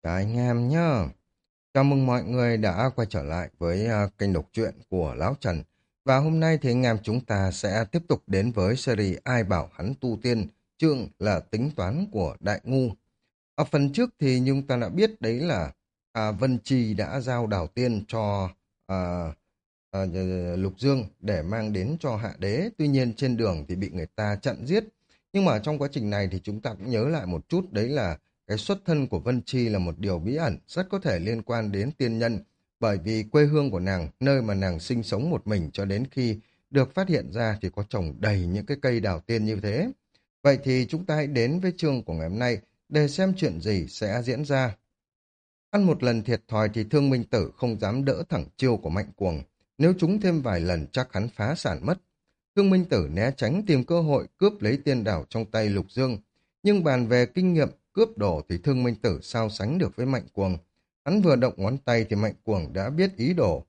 Chào anh em nhá. Chào mừng mọi người đã quay trở lại với kênh đọc truyện của Lão Trần. Và hôm nay thì anh em chúng ta sẽ tiếp tục đến với series Ai bảo hắn tu tiên, chương là tính toán của Đại Ngu. Ở phần trước thì chúng ta đã biết đấy là Vân Trì đã giao đảo tiên cho à, Lục Dương để mang đến cho Hạ Đế. Tuy nhiên trên đường thì bị người ta chặn giết. Nhưng mà trong quá trình này thì chúng ta cũng nhớ lại một chút, đấy là cái xuất thân của Vân Chi là một điều bí ẩn, rất có thể liên quan đến tiên nhân, bởi vì quê hương của nàng, nơi mà nàng sinh sống một mình cho đến khi được phát hiện ra thì có trồng đầy những cái cây đào tiên như thế. Vậy thì chúng ta hãy đến với chương của ngày hôm nay để xem chuyện gì sẽ diễn ra. Ăn một lần thiệt thòi thì Thương Minh Tử không dám đỡ thẳng chiêu của Mạnh Cuồng. Nếu trúng thêm vài lần chắc hắn phá sản mất. Thương Minh Tử né tránh tìm cơ hội cướp lấy tiên đảo trong tay Lục Dương. Nhưng bàn về kinh nghiệm cướp đồ thì Thương Minh Tử sao sánh được với Mạnh Cuồng. Hắn vừa động ngón tay thì Mạnh Cuồng đã biết ý đồ.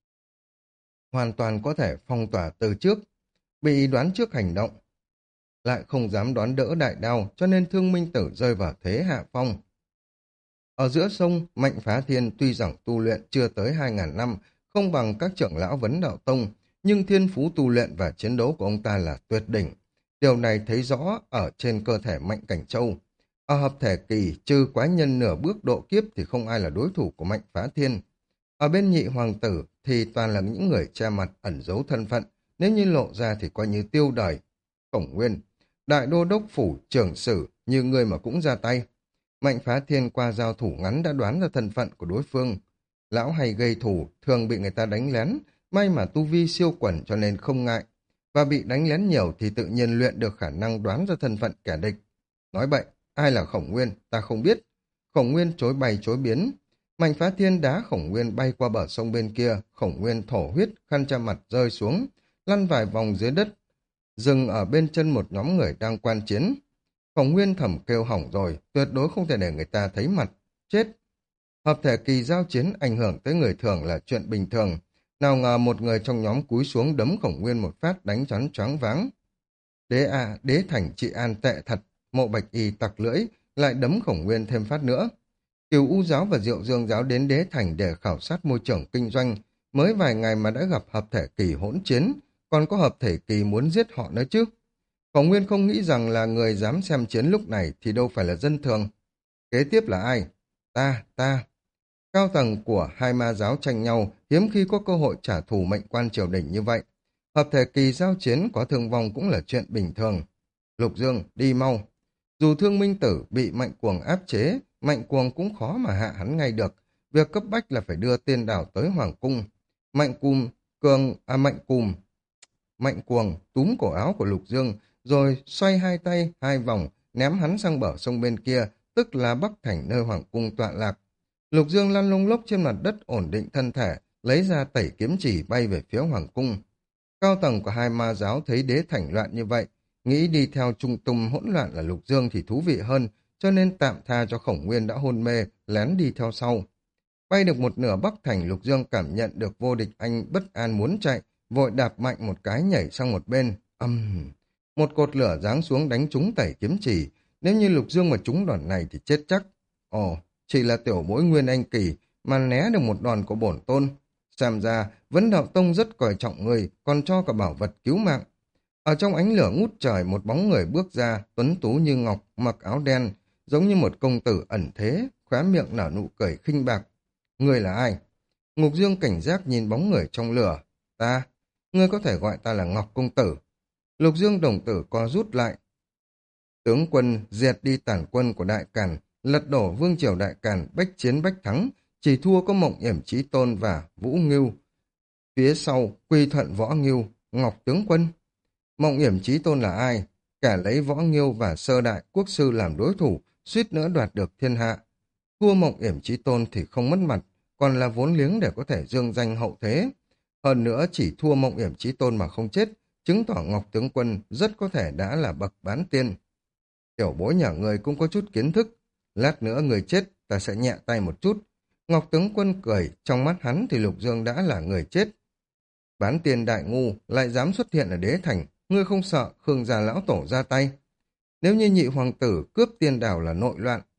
Hoàn toàn có thể phong tỏa từ trước. Bị đoán trước hành động. Lại không dám đón đỡ đại đao cho nên Thương Minh Tử rơi vào thế hạ phong. Ở giữa sông, Mạnh Phá Thiên tuy rằng tu luyện chưa tới 2.000 năm, không bằng các trưởng lão vấn đạo tông, nhưng thiên phú tu luyện và chiến đấu của ông ta là tuyệt đỉnh. Điều này thấy rõ ở trên cơ thể Mạnh Cảnh Châu. Ở hợp thể kỳ, trừ quái nhân nửa bước độ kiếp thì không ai là đối thủ của Mạnh Phá Thiên. Ở bên nhị hoàng tử thì toàn là những người che mặt ẩn giấu thân phận, nếu như lộ ra thì coi như tiêu đời. Khổng Nguyên, đại đô đốc phủ trưởng sử như người mà cũng ra tay. Mạnh Phá Thiên qua giao thủ ngắn đã đoán ra thân phận của đối phương. Lão hay gây thủ, thường bị người ta đánh lén, may mà tu vi siêu quần cho nên không ngại. Và bị đánh lén nhiều thì tự nhiên luyện được khả năng đoán ra thân phận kẻ địch. Nói bậy, ai là Khổng Nguyên, ta không biết. Khổng Nguyên chối bay chối biến. Mạnh Phá Thiên đá Khổng Nguyên bay qua bờ sông bên kia, Khổng Nguyên thổ huyết, khăn che mặt rơi xuống, lăn vài vòng dưới đất, dừng ở bên chân một nhóm người đang quan chiến. Khổng Nguyên thầm kêu hỏng rồi, tuyệt đối không thể để người ta thấy mặt. Chết! Hợp thể kỳ giao chiến ảnh hưởng tới người thường là chuyện bình thường. Nào ngờ một người trong nhóm cúi xuống đấm Khổng Nguyên một phát đánh choáng choáng váng. Đế thành trị an tệ thật, Mộ Bạch Y tặc lưỡi, lại đấm Khổng Nguyên thêm phát nữa. Kiều U giáo và Diệu Dương giáo đến Đế thành để khảo sát môi trường kinh doanh. Mới vài ngày mà đã gặp hợp thể kỳ hỗn chiến, còn có hợp thể kỳ muốn giết họ nữa chứ. Khổng Nguyên không nghĩ rằng là người dám xem chiến lúc này thì đâu phải là dân thường. Kế tiếp là ai? Ta. Cao tầng của hai ma giáo tranh nhau, hiếm khi có cơ hội trả thù mệnh quan triều đình như vậy. Hợp thể kỳ giao chiến có thương vong cũng là chuyện bình thường. Lục Dương, đi mau. Dù Thương Minh Tử bị Mạnh Cuồng áp chế, Mạnh Cuồng cũng khó mà hạ hắn ngay được. Việc cấp bách là phải đưa tiên đảo tới Hoàng Cung. Mạnh Cuồng túm cổ áo của Lục Dương, rồi xoay hai tay, hai vòng, ném hắn sang bờ sông bên kia, tức là Bắc Thành nơi Hoàng Cung tọa lạc. Lục Dương lăn lông lốc trên mặt đất ổn định thân thể, lấy ra tẩy kiếm chỉ bay về phía Hoàng Cung. Cao tầng của hai ma giáo thấy Đế Thành loạn như vậy, nghĩ đi theo trung tung hỗn loạn là Lục Dương thì thú vị hơn, cho nên tạm tha cho Khổng Nguyên đã hôn mê, lén đi theo sau. Bay được một nửa Bắc Thành, Lục Dương cảm nhận được vô địch anh bất an muốn chạy, vội đạp mạnh một cái nhảy sang một bên. Một cột lửa giáng xuống đánh trúng tẩy kiếm chỉ. Nếu như Lục Dương mà trúng đòn này thì chết chắc. Ồ, chỉ là tiểu bối Nguyên Anh Kỳ mà né được một đòn của bổn tôn. Xem ra, Vấn Đạo Tông rất coi trọng người, còn cho cả bảo vật cứu mạng. Ở trong ánh lửa ngút trời, một bóng người bước ra, tuấn tú như ngọc, mặc áo đen, giống như một công tử ẩn thế, khóe miệng nở nụ cười khinh bạc. Người là ai? Ngục Dương cảnh giác nhìn bóng người trong lửa. Ta, ngươi có thể gọi ta là Ngọc Công Tử. Lục Dương đồng tử co rút lại. Tướng quân diệt đi tản quân của Đại Càn, lật đổ vương triều Đại Càn, bách chiến bách thắng, chỉ thua có Mộng Yểm Chí Tôn và Vũ Ngưu. Phía sau, quy thuận Võ Ngưu, Ngọc tướng quân. Mộng Yểm Chí Tôn là ai? Kẻ lấy Võ Ngưu và Sơ Đại Quốc sư làm đối thủ, suýt nữa đoạt được thiên hạ. Thua Mộng Yểm Chí Tôn thì không mất mặt, còn là vốn liếng để có thể dương danh hậu thế. Hơn nữa chỉ thua Mộng Yểm Chí Tôn mà không chết, chứng tỏ Ngọc tướng quân rất có thể đã là bậc bán tiên. Tiểu bối nhà người cũng có chút kiến thức, lát nữa người chết ta sẽ nhẹ tay một chút. Ngọc tướng quân cười, trong mắt hắn thì Lục Dương đã là người chết. Bán tiên đại ngu lại dám xuất hiện ở Đế Thành, ngươi không sợ Khương gia lão tổ ra tay? Nếu như nhị hoàng tử cướp tiên đảo là nội loạn,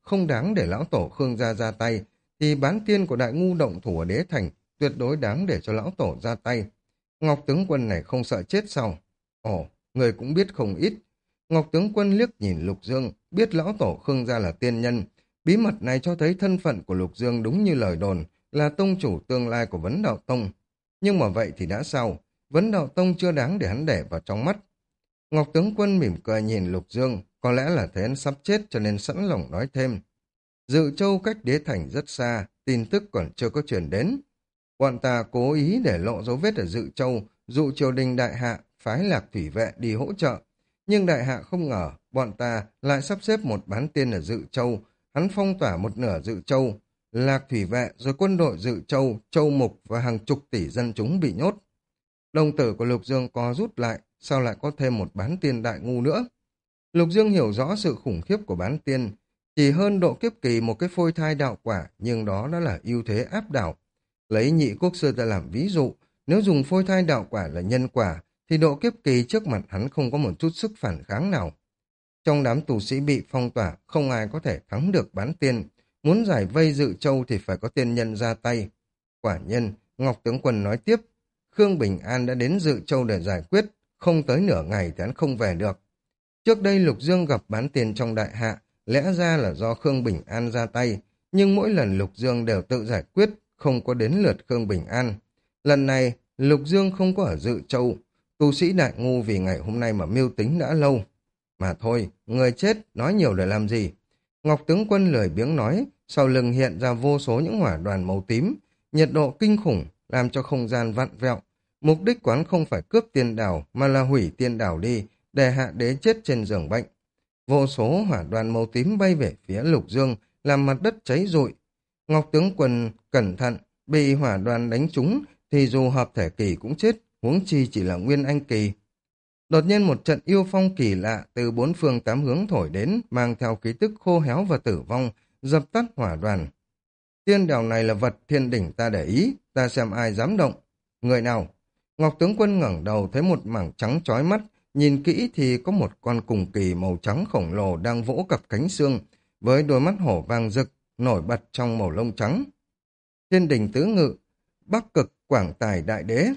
không đáng để lão tổ Khương gia ra tay, thì bán tiên của đại ngu động thủ ở đế thành tuyệt đối đáng để cho lão tổ ra tay. Ngọc tướng quân này không sợ chết sao? Ồ, người cũng biết không ít. Ngọc tướng quân liếc nhìn Lục Dương, biết lão tổ Khương gia là tiên nhân. Bí mật này cho thấy thân phận của Lục Dương đúng như lời đồn, là tông chủ tương lai của Vấn Đạo Tông. Nhưng mà vậy thì đã sao? Vấn Đạo Tông chưa đáng để hắn để vào trong mắt. Ngọc tướng quân mỉm cười nhìn Lục Dương, có lẽ là thấy hắn sắp chết cho nên sẵn lòng nói thêm. Dự Châu cách đế thành rất xa, tin tức còn chưa có truyền đến. Bọn ta cố ý để lộ dấu vết ở Dự Châu, dụ triều đình đại hạ, phái Lạc Thủy Vệ đi hỗ trợ. Nhưng đại hạ không ngờ, bọn ta lại sắp xếp một bán tiên ở Dự Châu, hắn phong tỏa một nửa Dự Châu. Lạc Thủy Vệ rồi quân đội Dự Châu, Châu Mục và hàng chục tỷ dân chúng bị nhốt. Đồng tử của Lục Dương co rút lại, sao lại có thêm một bán tiên đại ngu nữa? Lục Dương hiểu rõ sự khủng khiếp của bán tiên, chỉ hơn độ kiếp kỳ một cái phôi thai đạo quả, nhưng đó đã là ưu thế áp đảo. Lấy nhị quốc sư ra làm ví dụ, nếu dùng phôi thai đạo quả là nhân quả, thì độ kiếp kỳ trước mặt hắn không có một chút sức phản kháng nào. Trong đám tù sĩ bị phong tỏa, không ai có thể thắng được bán tiên. Muốn giải vây Dự Châu thì phải có tiên nhân ra tay. Quả nhân, Ngọc tướng quân nói tiếp, Khương Bình An đã đến Dự Châu để giải quyết, không tới nửa ngày thì hắn không về được. Trước đây Lục Dương gặp bán tiên trong đại hạ, lẽ ra là do Khương Bình An ra tay, nhưng mỗi lần Lục Dương đều tự giải quyết, không có đến lượt Khương Bình An. Lần này, Lục Dương không có ở Dự Châu, tu sĩ đại ngu vì ngày hôm nay mà mưu tính đã lâu. Mà thôi, người chết, nói nhiều để làm gì? Ngọc tướng quân lười biếng nói, sau lưng hiện ra vô số những hỏa đoàn màu tím, nhiệt độ kinh khủng, làm cho không gian vặn vẹo. Mục đích quán không phải cướp tiên đảo, mà là hủy tiên đảo đi, để hạ đế chết trên giường bệnh. Vô số hỏa đoàn màu tím bay về phía Lục Dương, làm mặt đất cháy rụi. Ngọc tướng quân cẩn thận, bị hỏa đoàn đánh trúng, thì dù hợp thể kỳ cũng chết, huống chi chỉ là nguyên anh kỳ. Đột nhiên một trận yêu phong kỳ lạ từ bốn phương tám hướng thổi đến, mang theo khí tức khô héo và tử vong, dập tắt hỏa đoàn. Tiên đảo này là vật thiên đỉnh ta để ý, ta xem ai dám động. Người nào? Ngọc tướng quân ngẩng đầu thấy một mảng trắng chói mắt, nhìn kỹ thì có một con cùng kỳ màu trắng khổng lồ đang vỗ cặp cánh xương, với đôi mắt hổ vàng rực, nổi bật trong màu lông trắng. Thiên đình tứ ngự, Bắc Cực Quảng Tài Đại Đế.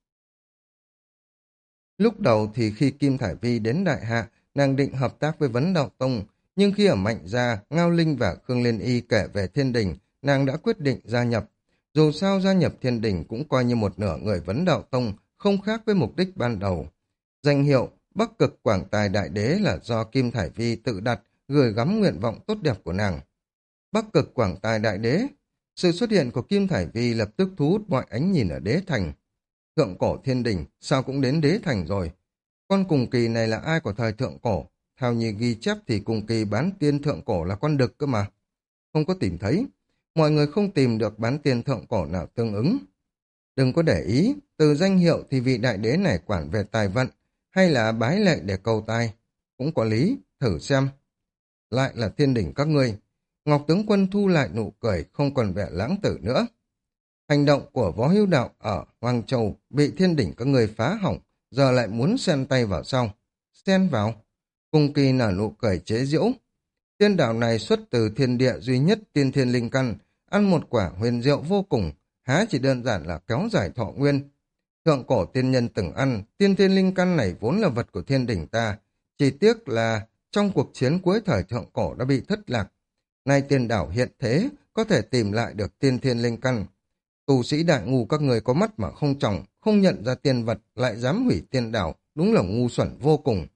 Lúc đầu thì khi Kim Thải Vi đến Đại Hạ, nàng định hợp tác với Vấn Đạo Tông, nhưng khi ở Mạnh Gia, Ngao Linh và Khương Liên Y kể về Thiên Đình, nàng đã quyết định gia nhập. Dù sao gia nhập Thiên Đình cũng coi như một nửa người Vấn Đạo Tông, không khác với mục đích ban đầu. Danh hiệu Bắc Cực Quảng Tài Đại Đế là do Kim Thải Vi tự đặt, gửi gắm nguyện vọng tốt đẹp của nàng. Bắc Cực Quảng Tài Đại Đế. Sự xuất hiện của Kim Thải Vi lập tức thu hút mọi ánh nhìn ở đế thành. Thượng cổ Thiên Đình, sao cũng đến đế thành rồi? Con cùng kỳ này là ai của thời thượng cổ? Theo như ghi chép thì cùng kỳ bán tiên thượng cổ là con đực cơ mà. Không có tìm thấy. Mọi người không tìm được bán tiên thượng cổ nào tương ứng. Đừng có để ý, từ danh hiệu thì vị đại đế này quản về tài vận, hay là bái lệ để cầu tài. Cũng có lý, thử xem. Lại là Thiên Đình các ngươi. Ngọc tướng quân thu lại nụ cười, không còn vẻ lãng tử nữa. Hành động của Võ Hưu Đạo ở Hoàng Châu bị Thiên Đình các người phá hỏng, giờ lại muốn xen tay vào sau. Xen vào? Cung kỳ nở nụ cười chế giễu. Tiên đảo này xuất từ thiên địa duy nhất tiên thiên linh căn, ăn một quả huyền diệu vô cùng, há chỉ đơn giản là kéo dài thọ nguyên. Thượng cổ tiên nhân từng ăn, tiên thiên linh căn này vốn là vật của Thiên Đình ta, chỉ tiếc là trong cuộc chiến cuối thời thượng cổ đã bị thất lạc. Nay tiên đảo hiện thế, có thể tìm lại được tiên thiên linh căn. Tu sĩ đại ngu các người có mắt mà không tròng, không nhận ra tiên vật, lại dám hủy tiên đảo, đúng là ngu xuẩn vô cùng.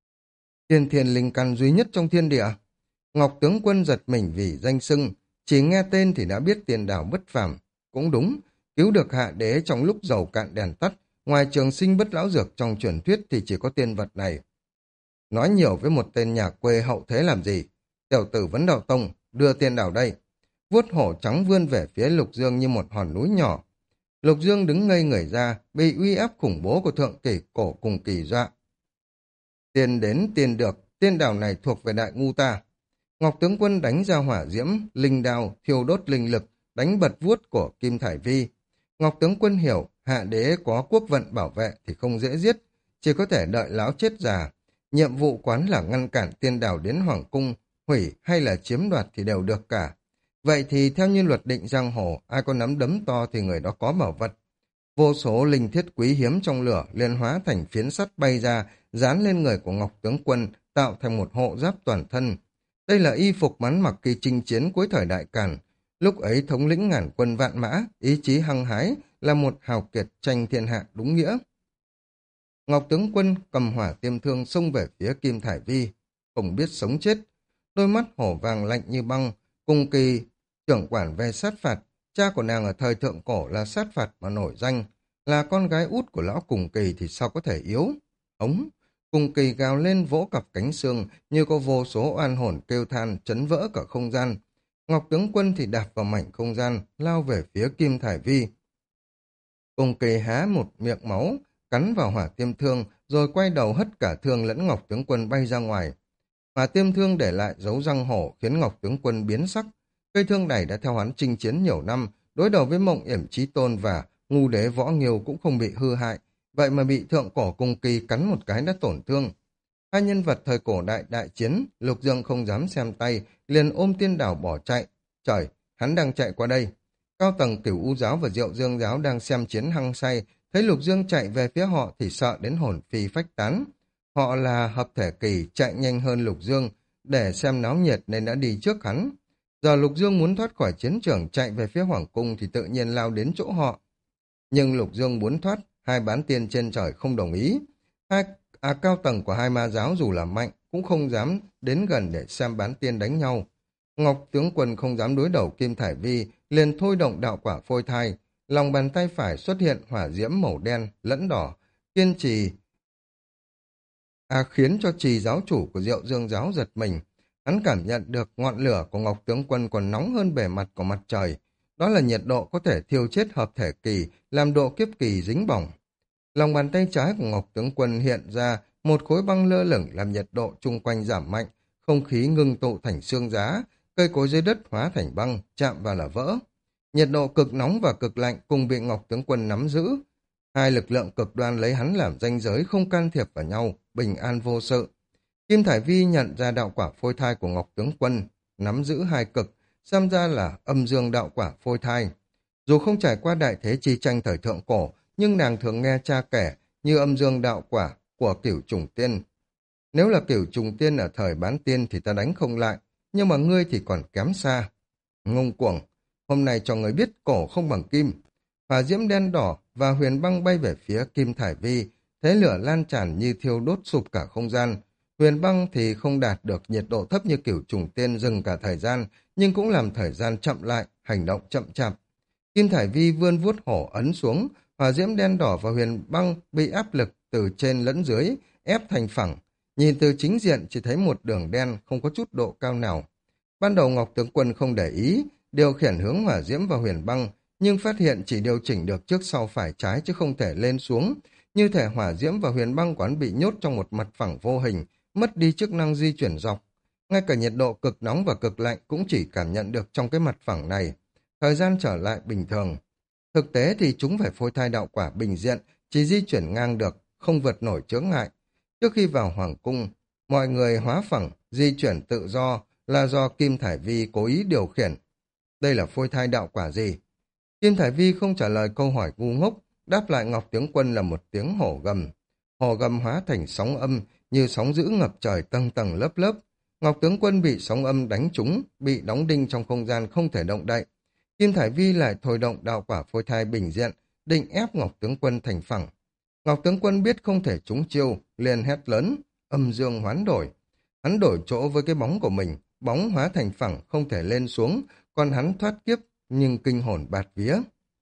Tiên thiên linh căn duy nhất trong thiên địa. Ngọc tướng quân giật mình vì danh xưng, chỉ nghe tên thì đã biết tiên đảo bất phàm. Cũng đúng, cứu được hạ đế trong lúc dầu cạn đèn tắt, ngoài trường sinh bất lão dược trong truyền thuyết thì chỉ có tiên vật này. Nói nhiều với một tên nhà quê hậu thế làm gì? Tiểu tử Vấn Đạo Tông, đưa tiên đảo đây. Vuốt hổ trắng vươn về phía Lục Dương như một hòn núi nhỏ. Lục Dương đứng ngây người ra, bị uy áp khủng bố của thượng kỷ cổ cùng kỳ dọa. Tiền đến tiền được, tiên đảo này thuộc về đại ngu ta. Ngọc tướng quân đánh ra hỏa diễm, linh đao, thiêu đốt linh lực, đánh bật vuốt của Kim Thải Vi. Ngọc tướng quân hiểu, hạ đế có quốc vận bảo vệ thì không dễ giết, chỉ có thể đợi láo chết già. Nhiệm vụ quán là ngăn cản tiên đảo đến hoàng cung, hủy hay là chiếm đoạt thì đều được cả. Vậy thì theo như luật định giang hồ, ai có nắm đấm to thì người đó có bảo vật. Vô số linh thiết quý hiếm trong lửa liền hóa thành phiến sắt bay ra, dán lên người của Ngọc Tướng Quân, tạo thành một hộ giáp toàn thân. Đây là y phục hắn mặc khi chinh chiến cuối thời Đại Càn. Lúc ấy thống lĩnh ngàn quân vạn mã, ý chí hăng hái, là một hào kiệt tranh thiên hạ đúng nghĩa. Ngọc Tướng Quân cầm hỏa tiêm thương xông về phía Kim Thải Vi, không biết sống chết. Đôi mắt hổ vàng lạnh như băng, cùng kỳ trưởng quản về sát phạt. Cha của nàng ở thời thượng cổ là sát phạt mà nổi danh, là con gái út của lão Cùng Kỳ thì sao có thể yếu. Ống, Cùng Kỳ gào lên vỗ cặp cánh xương như có vô số oan hồn kêu than chấn vỡ cả không gian. Ngọc Tướng Quân thì đạp vào mảnh không gian, lao về phía Kim Thải Vi. Cùng Kỳ há một miệng máu, cắn vào hỏa tiêm thương, rồi quay đầu hất cả thương lẫn Ngọc Tướng Quân bay ra ngoài. Hỏa tiêm thương để lại dấu răng hổ khiến Ngọc Tướng Quân biến sắc. Cây thương này đã theo hắn chinh chiến nhiều năm, đối đầu với Mộng Yểm Chí Tôn và Ngu Đế Võ Nghiêu cũng không bị hư hại, vậy mà bị thượng cổ Cung Kỳ cắn một cái đã tổn thương. Hai nhân vật thời cổ đại chiến, Lục Dương không dám xem tay, liền ôm tiên đảo bỏ chạy. Trời, hắn đang chạy qua đây. Cao tầng Cửu U giáo và Diệu Dương giáo đang xem chiến hăng say, thấy Lục Dương chạy về phía họ thì sợ đến hồn phi phách tán. Họ là hợp thể kỳ chạy nhanh hơn Lục Dương, để xem náo nhiệt nên đã đi trước hắn. Giờ Lục Dương muốn thoát khỏi chiến trường chạy về phía Hoàng Cung thì tự nhiên lao đến chỗ họ. Nhưng Lục Dương muốn thoát, hai bán tiên trên trời không đồng ý. Cao tầng của hai ma giáo dù là mạnh cũng không dám đến gần để xem bán tiên đánh nhau. Ngọc Tướng Quân không dám đối đầu Kim Thải Vi, liền thôi động đạo quả phôi thai. Lòng bàn tay phải xuất hiện hỏa diễm màu đen lẫn đỏ, kiên trì khiến cho trì giáo chủ của Diệu Dương giáo giật mình. Hắn cảm nhận được ngọn lửa của Ngọc Tướng Quân còn nóng hơn bề mặt của mặt trời. Đó là nhiệt độ có thể thiêu chết hợp thể kỳ, làm độ kiếp kỳ dính bỏng. Lòng bàn tay trái của Ngọc Tướng Quân hiện ra một khối băng lơ lửng làm nhiệt độ chung quanh giảm mạnh, không khí ngưng tụ thành xương giá, cây cối dưới đất hóa thành băng, chạm vào là vỡ. Nhiệt độ cực nóng và cực lạnh cùng bị Ngọc Tướng Quân nắm giữ. Hai lực lượng cực đoan lấy hắn làm ranh giới không can thiệp vào nhau, bình an vô sự. Kim Thải Vi nhận ra đạo quả phôi thai của Ngọc Tướng Quân, nắm giữ hai cực, xem ra là âm dương đạo quả phôi thai. Dù không trải qua đại thế chi tranh thời thượng cổ, nhưng nàng thường nghe cha kể như âm dương đạo quả của Cửu Trùng Tiên. Nếu là Cửu Trùng Tiên ở thời bán tiên thì ta đánh không lại, nhưng mà ngươi thì còn kém xa. Ngông cuồng, hôm nay cho người biết cổ không bằng kim. Hỏa diễm đen đỏ và huyền băng bay về phía Kim Thải Vi, thế lửa lan tràn như thiêu đốt sụp cả không gian. Huyền băng thì không đạt được nhiệt độ thấp như Cửu Trùng Tiên dừng cả thời gian, nhưng cũng làm thời gian chậm lại, hành động chậm chạp. Kim Thải Vi vươn vuốt hổ ấn xuống, hỏa diễm đen đỏ và huyền băng bị áp lực từ trên lẫn dưới, ép thành phẳng. Nhìn từ chính diện chỉ thấy một đường đen không có chút độ cao nào. Ban đầu Ngọc Tướng Quân không để ý, điều khiển hướng hỏa diễm và huyền băng, nhưng phát hiện chỉ điều chỉnh được trước sau phải trái chứ không thể lên xuống. Như thể hỏa diễm và huyền băng quán bị nhốt trong một mặt phẳng vô hình, mất đi chức năng di chuyển dọc. Ngay cả nhiệt độ cực nóng và cực lạnh cũng chỉ cảm nhận được trong cái mặt phẳng này. Thời gian trở lại bình thường. Thực tế thì chúng phải phôi thai đạo quả bình diện, chỉ di chuyển ngang được, không vượt nổi chướng ngại. Trước khi vào Hoàng Cung, mọi người hóa phẳng, di chuyển tự do là do Kim Thải Vi cố ý điều khiển. Đây là phôi thai đạo quả gì? Kim Thải Vi không trả lời câu hỏi ngu ngốc, đáp lại Ngọc Tướng Quân là một tiếng hổ gầm. Hổ gầm hóa thành sóng âm, như sóng dữ ngập trời tầng tầng lớp lớp. Ngọc Tướng Quân bị sóng âm đánh trúng, bị đóng đinh trong không gian không thể động đậy. Kim Thải Vi lại thôi động đạo quả phôi thai bình diện, định ép Ngọc Tướng Quân thành phẳng. Ngọc Tướng Quân biết không thể trúng chiêu, liền hét lớn, âm dương hoán đổi. Hắn đổi chỗ với cái bóng của mình, bóng hóa thành phẳng không thể lên xuống, còn hắn thoát kiếp nhưng kinh hồn bạt vía.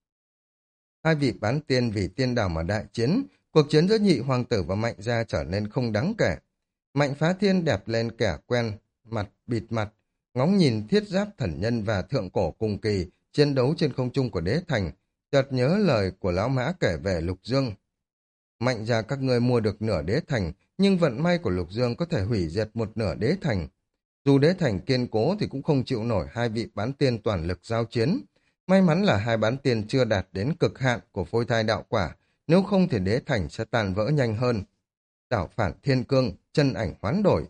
Hai vị bán tiên vì tiên đảo mà đại chiến, cuộc chiến giữa Nhị Hoàng tử và Mạnh gia trở nên không đáng kể. Mạnh Phá Thiên đẹp lên kẻ quen, mặt bịt mặt, ngóng nhìn thiết giáp thần nhân và thượng cổ cùng kỳ, chiến đấu trên không trung của đế thành, chợt nhớ lời của lão mã kể về Lục Dương. Mạnh gia các ngươi mua được nửa đế thành, nhưng vận may của Lục Dương có thể hủy diệt một nửa đế thành. Dù đế thành kiên cố thì cũng không chịu nổi hai vị bán tiên toàn lực giao chiến. May mắn là hai bán tiên chưa đạt đến cực hạn của phôi thai đạo quả, nếu không thì đế thành sẽ tàn vỡ nhanh hơn. Đảo phản thiên cương, chân ảnh hoán đổi.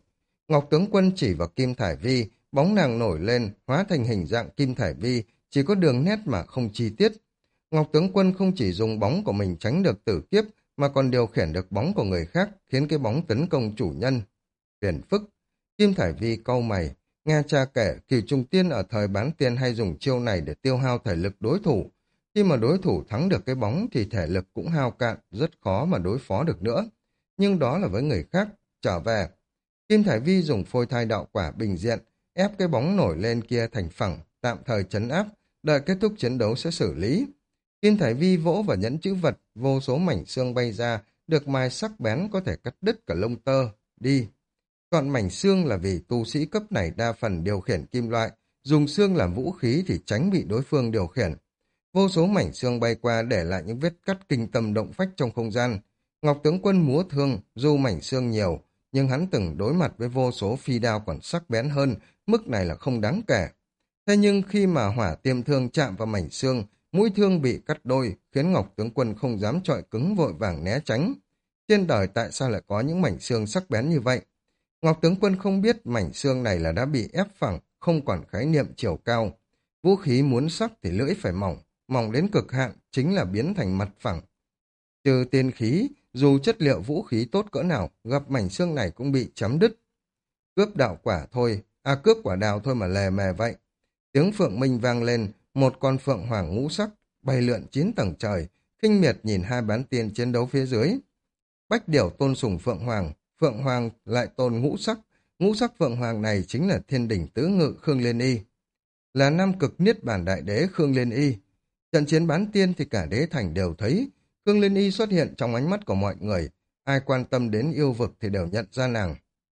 Ngọc tướng quân chỉ vào Kim Thải Vi, bóng nàng nổi lên, hóa thành hình dạng Kim Thải Vi, chỉ có đường nét mà không chi tiết. Ngọc tướng quân không chỉ dùng bóng của mình tránh được tử kiếp, mà còn điều khiển được bóng của người khác, khiến cái bóng tấn công chủ nhân. Phiền phức. Kim Thải Vi cau mày, nghe cha kể Kỳ Trùng Tiên ở thời bán tiên hay dùng chiêu này để tiêu hao thể lực đối thủ. Khi mà đối thủ thắng được cái bóng thì thể lực cũng hao cạn, rất khó mà đối phó được nữa. Nhưng đó là với người khác. Trở về, Kim Thải Vi dùng phôi thai đạo quả bình diện, ép cái bóng nổi lên kia thành phẳng, tạm thời trấn áp, đợi kết thúc chiến đấu sẽ xử lý. Kim Thải Vi vỗ vào nhẫn chữ vật, vô số mảnh xương bay ra, được mài sắc bén có thể cắt đứt cả lông tơ. Đi. Chọn mảnh xương là vì tu sĩ cấp này đa phần điều khiển kim loại, dùng xương làm vũ khí thì tránh bị đối phương điều khiển. Vô số mảnh xương bay qua để lại những vết cắt kinh tâm động phách trong không gian. Ngọc tướng quân múa thương, dù mảnh xương nhiều, nhưng hắn từng đối mặt với vô số phi đao còn sắc bén hơn, mức này là không đáng kể. Thế nhưng khi mà hỏa tiêm thương chạm vào mảnh xương, mũi thương bị cắt đôi, khiến Ngọc tướng quân không dám chọi cứng vội vàng né tránh. Trên đời tại sao lại có những mảnh xương sắc bén như vậy? Ngọc tướng quân không biết mảnh xương này là đã bị ép phẳng, không còn khái niệm chiều cao. Vũ khí muốn sắc thì lưỡi phải mỏng, mỏng đến cực hạn chính là biến thành mặt phẳng. Trừ tiên khí, dù chất liệu vũ khí tốt cỡ nào, gặp mảnh xương này cũng bị chấm đứt. Cướp đạo quả thôi, cướp quả đào thôi mà lề mề vậy. Tiếng phượng minh vang lên, một con phượng hoàng ngũ sắc, bay lượn 9 tầng trời, khinh miệt nhìn hai bán tiên chiến đấu phía dưới. Bách điểu tôn sùng phượng hoàng lại tôn ngũ sắc phượng hoàng này chính là thiên đỉnh tứ ngự Khương Liên Y. Là nam cực niết bản đại đế Khương Liên Y. Trận chiến bán tiên thì cả đế thành đều thấy, Khương Liên Y xuất hiện trong ánh mắt của mọi người, ai quan tâm đến yêu vực thì đều nhận ra nàng.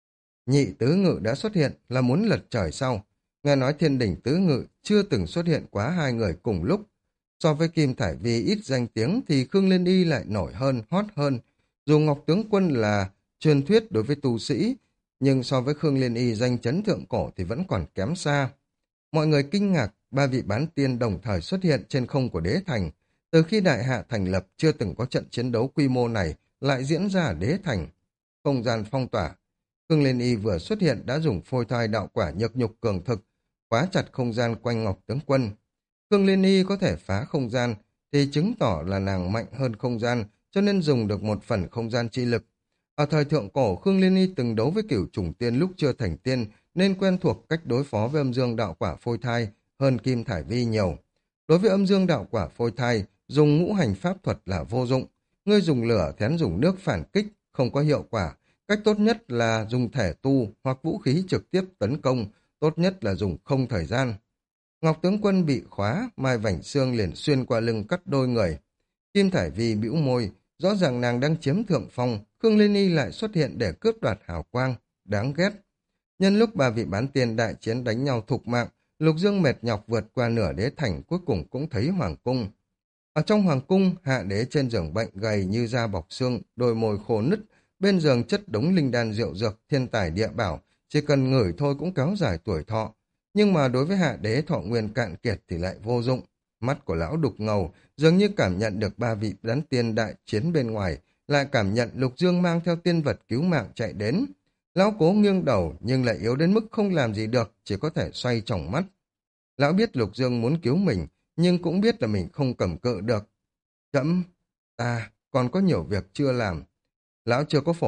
Nhị tứ ngự đã xuất hiện là muốn lật trời sau. Nghe nói thiên đỉnh tứ ngự chưa từng xuất hiện quá hai người cùng lúc. So với Kim Thải Vi ít danh tiếng thì Khương Liên Y lại nổi hơn, hot hơn. Dù Ngọc tướng quân là truyền thuyết đối với tu sĩ, nhưng so với Khương Liên Y danh chấn thượng cổ thì vẫn còn kém xa. Mọi người kinh ngạc, ba vị bán tiên đồng thời xuất hiện trên không của đế thành. Từ khi đại hạ thành lập chưa từng có trận chiến đấu quy mô này lại diễn ra ở đế thành. Không gian phong tỏa. Khương Liên Y vừa xuất hiện đã dùng phôi thai đạo quả nhược nhục cường thực, khóa chặt không gian quanh Ngọc tướng quân. Khương Liên Y có thể phá không gian thì chứng tỏ là nàng mạnh hơn không gian, cho nên dùng được một phần không gian chi lực. Ở thời thượng cổ, Khương Liên Y từng đấu với Cửu Trùng Tiên lúc chưa thành tiên, nên quen thuộc cách đối phó với âm dương đạo quả phôi thai hơn Kim Thải Vi nhiều. Đối với âm dương đạo quả phôi thai, dùng ngũ hành pháp thuật là vô dụng. Ngươi dùng lửa thì hắn dùng nước phản kích, không có hiệu quả. Cách tốt nhất là dùng thể tu hoặc vũ khí trực tiếp tấn công, tốt nhất là dùng không thời gian. Ngọc tướng quân bị khóa, mai vảnh xương liền xuyên qua lưng cắt đôi người. Kim Thải Vi bĩu môi, rõ ràng nàng đang chiếm thượng phong, Khương Liên Y lại xuất hiện để cướp đoạt hào quang, đáng ghét. Nhân lúc ba vị bán tiên đại chiến đánh nhau thục mạng, Lục Dương mệt nhọc vượt qua nửa đế thành cuối cùng cũng thấy hoàng cung. Ở trong hoàng cung, hạ đế trên giường bệnh gầy như da bọc xương, đôi môi khô nứt, bên giường chất đống linh đan rượu dược, thiên tài địa bảo, chỉ cần ngửi thôi cũng kéo dài tuổi thọ. Nhưng mà đối với hạ đế thọ nguyên cạn kiệt thì lại vô dụng. Mắt của lão đục ngầu, dường như cảm nhận được ba vị bán tiên đại chiến bên ngoài, lại cảm nhận Lục Dương mang theo tiên vật cứu mạng chạy đến. Lão cố nghiêng đầu nhưng lại yếu đến mức không làm gì được, chỉ có thể xoay tròng mắt. Lão biết Lục Dương muốn cứu mình, nhưng cũng biết là mình không cầm cự được. Chậm, ta còn có nhiều việc chưa làm. Lão chưa có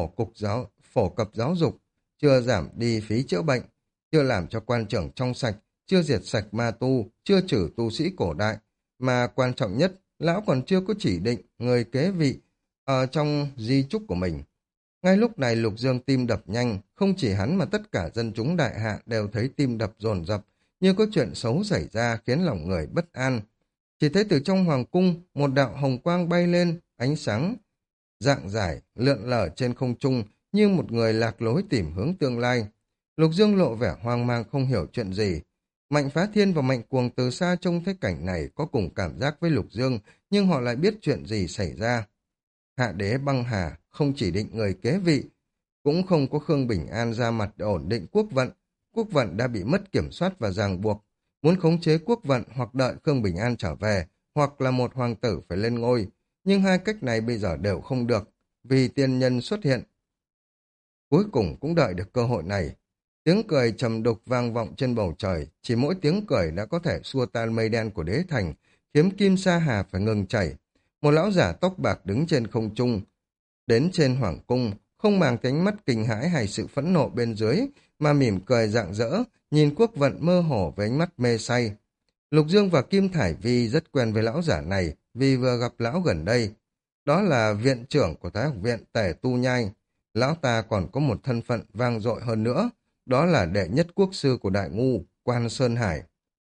phổ cập giáo dục, chưa giảm đi phí chữa bệnh, chưa làm cho quan trưởng trong sạch, chưa diệt sạch ma tu, chưa trừ tu sĩ cổ đại. Mà quan trọng nhất, lão còn chưa có chỉ định người kế vị ở trong di chúc của mình. Ngay lúc này Lục Dương tim đập nhanh, không chỉ hắn mà tất cả dân chúng đại hạ đều thấy tim đập dồn dập, như có chuyện xấu xảy ra khiến lòng người bất an. Chỉ thấy từ trong hoàng cung, một đạo hồng quang bay lên, ánh sáng rạng rải, lượn lờ trên không trung như một người lạc lối tìm hướng tương lai. Lục Dương lộ vẻ hoang mang không hiểu chuyện gì. Mạnh Phá Thiên và Mạnh Cuồng từ xa trông thấy cảnh này có cùng cảm giác với Lục Dương, nhưng họ lại biết chuyện gì xảy ra. Hạ đế băng hà không chỉ định người kế vị, cũng không có Khương Bình An ra mặt để ổn định quốc vận đã bị mất kiểm soát và ràng buộc. Muốn khống chế quốc vận hoặc đợi Khương Bình An trở về, hoặc là một hoàng tử phải lên ngôi, nhưng hai cách này bây giờ đều không được, vì tiên nhân xuất hiện. Cuối cùng cũng đợi được cơ hội này. Tiếng cười trầm đục vang vọng trên bầu trời, chỉ mỗi tiếng cười đã có thể xua tan mây đen của đế thành, khiến Kim Sa Hà phải ngừng chảy. Một lão giả tóc bạc đứng trên không trung, đến trên hoàng cung, không màng ánh mắt kinh hãi hay sự phẫn nộ bên dưới, mà mỉm cười rạng rỡ, nhìn Quốc Vận mơ hồ với ánh mắt mê say. Lục Dương và Kim Thải Vi rất quen với lão giả này, vì vừa gặp lão gần đây. Đó là viện trưởng của Thái học viện Tể Tu Nhai. Lão ta còn có một thân phận vang dội hơn nữa, đó là đệ nhất quốc sư của Đại Ngu, Quan Sơn Hải.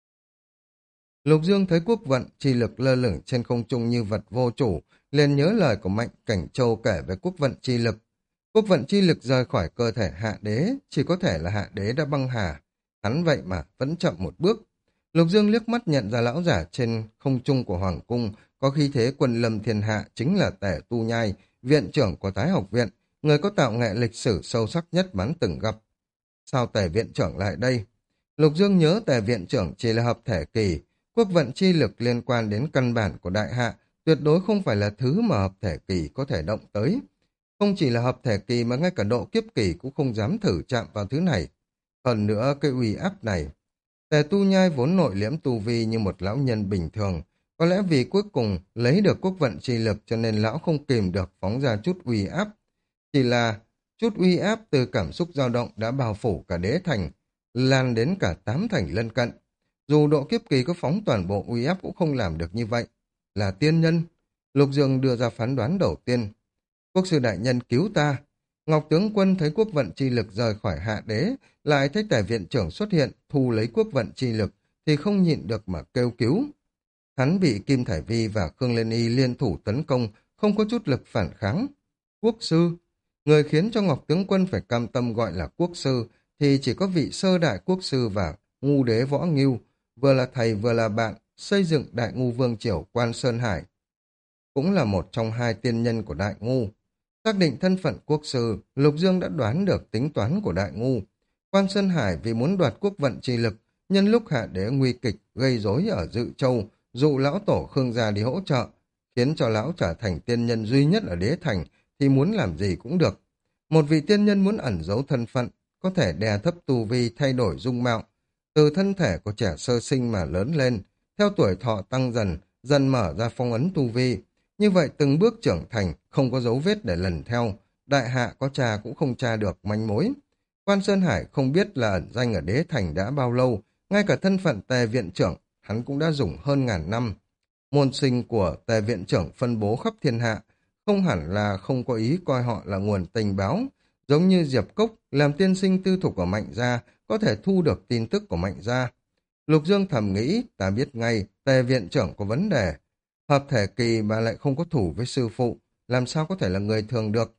Lục Dương thấy Quốc Vận chi lực lơ lửng trên không trung như vật vô chủ, liền nhớ lời của Mạnh Cảnh Châu kể về Quốc Vận chi lực. Quốc Vận chi lực rời khỏi cơ thể hạ đế, chỉ có thể là hạ đế đã băng hà. Hắn vậy mà vẫn chậm một bước. Lục Dương liếc mắt nhận ra lão giả trên không trung của Hoàng Cung, có khí thế quân lâm thiên hạ chính là Tể Tu Nhai, viện trưởng của Thái học viện, người có tạo nghệ lịch sử sâu sắc nhất hắn từng gặp. Sao Tể viện trưởng lại đây? Lục Dương nhớ Tể viện trưởng chỉ là hợp thể kỳ, Quốc Vận chi lực liên quan đến căn bản của đại hạ, tuyệt đối không phải là thứ mà hợp thể kỳ có thể động tới. Không chỉ là hợp thể kỳ mà ngay cả độ kiếp kỳ cũng không dám thử chạm vào thứ này. Hơn nữa cái uy áp này, Tề Tu Nhai vốn nội liễm tu vi như một lão nhân bình thường, có lẽ vì cuối cùng lấy được Quốc Vận chi lực cho nên lão không kìm được phóng ra chút uy áp. Chỉ là chút uy áp từ cảm xúc dao động đã bao phủ cả đế thành, lan đến cả 8 thành lân cận. Dù độ kiếp kỳ có phóng toàn bộ uy áp cũng không làm được như vậy. Là tiên nhân. Lục Dương đưa ra phán đoán đầu tiên. Quốc sư đại nhân cứu ta. Ngọc tướng quân thấy Quốc Vận chi lực rời khỏi hạ đế, lại thấy Tể viện trưởng xuất hiện thu lấy Quốc Vận chi lực, thì không nhịn được mà kêu cứu. Hắn bị Kim Thải Vi và Khương Liên Y liên thủ tấn công, không có chút lực phản kháng. Quốc sư, người khiến cho Ngọc tướng quân phải cam tâm gọi là quốc sư, thì chỉ có vị sơ đại quốc sư và ngu đế Võ Ngưu, vừa là thầy vừa là bạn, xây dựng Đại Ngu Vương Triều Quan Sơn Hải. Cũng là một trong hai tiên nhân của Đại Ngu. Xác định thân phận quốc sư, Lục Dương đã đoán được tính toán của Đại Ngu. Quan Sơn Hải vì muốn đoạt Quốc Vận chi lực, nhân lúc hạ đế nguy kịch gây rối ở Dự Châu, dụ lão tổ Khương gia đi hỗ trợ, khiến cho lão trở thành tiên nhân duy nhất ở đế thành, thì muốn làm gì cũng được. Một vị tiên nhân muốn ẩn giấu thân phận, có thể đè thấp tu vi, thay đổi dung mạo, từ thân thể của trẻ sơ sinh mà lớn lên, theo tuổi thọ tăng dần, dần mở ra phong ấn tu vi. Như vậy từng bước trưởng thành, không có dấu vết để lần theo, đại hạ có tra cũng không tra được manh mối. Quan Sơn Hải không biết là ẩn danh ở đế thành đã bao lâu, ngay cả thân phận Tề viện trưởng, hắn cũng đã dùng hơn ngàn năm. Môn sinh của Tề viện trưởng phân bố khắp thiên hạ, không hẳn là không có ý coi họ là nguồn tình báo, giống như Diệp Cốc làm tiên sinh tư thục của Mạnh gia, có thể thu được tin tức của Mạnh gia. Lục Dương thầm nghĩ, ta biết ngay, Tề viện trưởng có vấn đề. Hợp thể kỳ mà lại không có thủ với sư phụ, làm sao có thể là người thường được.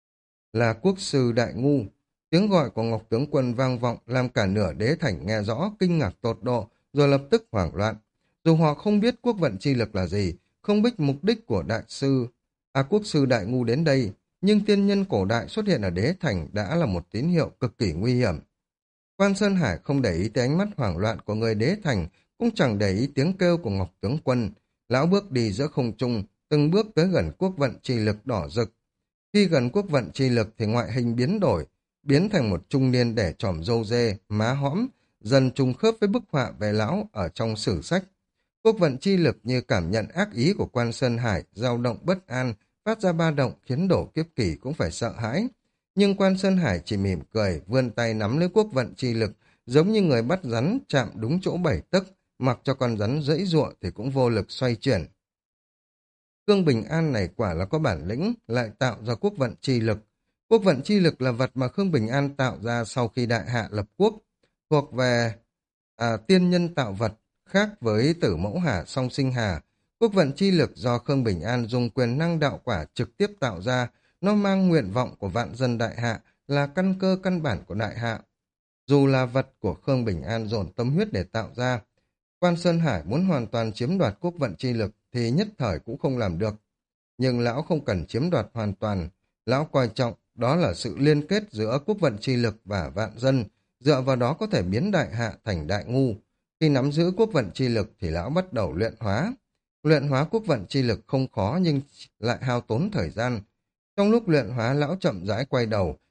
Là quốc sư Đại Ngu, tiếng gọi của Ngọc tướng quân vang vọng làm cả nửa đế thành nghe rõ, kinh ngạc tột độ, rồi lập tức hoảng loạn. Dù họ không biết Quốc Vận chi lực là gì, không biết mục đích của quốc sư Đại Ngu đến đây, nhưng tiên nhân cổ đại xuất hiện ở đế thành đã là một tín hiệu cực kỳ nguy hiểm. Quan Sơn Hải không để ý tới ánh mắt hoảng loạn của người đế thành, cũng chẳng để ý tiếng kêu của Ngọc tướng quân. Lão bước đi giữa không trung, từng bước tới gần Quốc Vận chi lực đỏ rực. Khi gần Quốc Vận chi lực thì ngoại hình biến đổi, biến thành một trung niên để tròm râu dê, má hõm, dần trùng khớp với bức họa về lão ở trong sử sách. Quốc Vận chi lực như cảm nhận ác ý của Quan Sơn Hải, dao động bất an, phát ra ba động khiến đổ kiếp kỳ cũng phải sợ hãi. Nhưng Quan Sơn Hải chỉ mỉm cười, vươn tay nắm lấy Quốc Vận chi lực, giống như người bắt rắn chạm đúng chỗ 7 tấc, mặc cho con rắn giãy giụa thì cũng vô lực xoay chuyển. Khương Bình An này quả là có bản lĩnh, lại tạo ra Quốc Vận chi lực. Quốc Vận chi lực là vật mà Khương Bình An tạo ra sau khi đại hạ lập quốc, thuộc về tiên nhân tạo vật, khác với Tử Mẫu Hà, Song Sinh Hà. Quốc Vận chi lực do Khương Bình An dùng quyền năng đạo quả trực tiếp tạo ra, nó mang nguyện vọng của vạn dân đại hạ, là căn cơ căn bản của đại hạ. Dù là vật của Khương Bình An dồn tâm huyết để tạo ra, Quan Sơn Hải muốn hoàn toàn chiếm đoạt Quốc Vận chi lực thì nhất thời cũng không làm được. Nhưng lão không cần chiếm đoạt hoàn toàn, lão coi trọng đó là sự liên kết giữa Quốc Vận chi lực và vạn dân, dựa vào đó có thể biến đại hạ thành Đại Ngu. Khi nắm giữ Quốc Vận chi lực thì lão bắt đầu luyện hóa. Luyện hóa Quốc Vận chi lực không khó nhưng lại hao tốn thời gian. Trong lúc luyện hóa, lão chậm rãi quay đầu,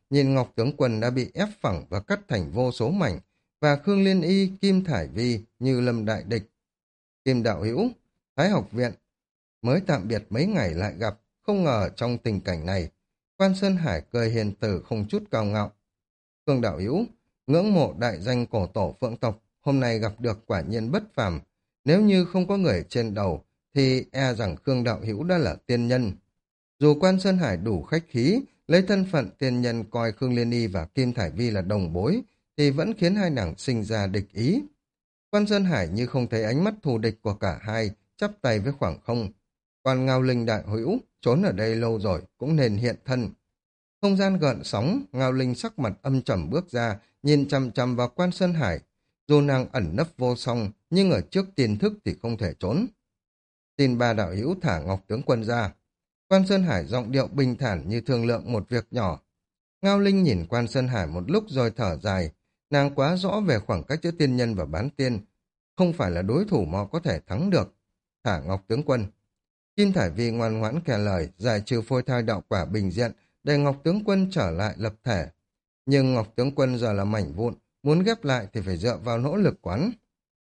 nhìn Ngọc tướng quân đã bị ép phẳng và cắt thành vô số mảnh, và Khương Liên Y, Kim Thải Vi như lâm đại địch. Kim đạo hữu, Thái học viện, mới tạm biệt mấy ngày lại gặp, không ngờ trong tình cảnh này. Quan Sơn Hải cười hiền từ không chút cao ngạo. Khương đạo hữu, ngưỡng mộ đại danh cổ tổ phượng tộc, hôm nay gặp được quả nhiên bất phàm. Nếu như không có người trên đầu, thì e rằng Khương đạo hữu đã là tiên nhân. Dù Quan Sơn Hải đủ khách khí, lấy thân phận tiên nhân coi Khương Liên Y và Kim Thải Vi là đồng bối, thì vẫn khiến hai nàng sinh ra địch ý. Quan Sơn Hải như không thấy ánh mắt thù địch của cả hai, chắp tay với khoảng không. Quan Ngao Linh đại hữu, trốn ở đây lâu rồi, cũng nên hiện thân. Không gian gợn sóng, Ngao Linh sắc mặt âm trầm bước ra, nhìn chằm chằm vào Quan Sơn Hải. Dù nàng ẩn nấp vô song, nhưng ở trước tiền thức thì không thể trốn. Tin ba đạo hữu thả Ngọc tướng quân ra. Quan Sơn Hải giọng điệu bình thản như thương lượng một việc nhỏ. Ngao Linh nhìn Quan Sơn Hải một lúc rồi thở dài. Nàng quá rõ về khoảng cách giữa tiên nhân và bán tiên. Không phải là đối thủ mà có thể thắng được. Thả Ngọc tướng quân. Kim Thải Vi ngoan ngoãn kè lời, giải trừ phôi thai đạo quả bình diện, để Ngọc tướng quân trở lại lập thể. Nhưng Ngọc tướng quân giờ là mảnh vụn, muốn ghép lại thì phải dựa vào nỗ lực quán.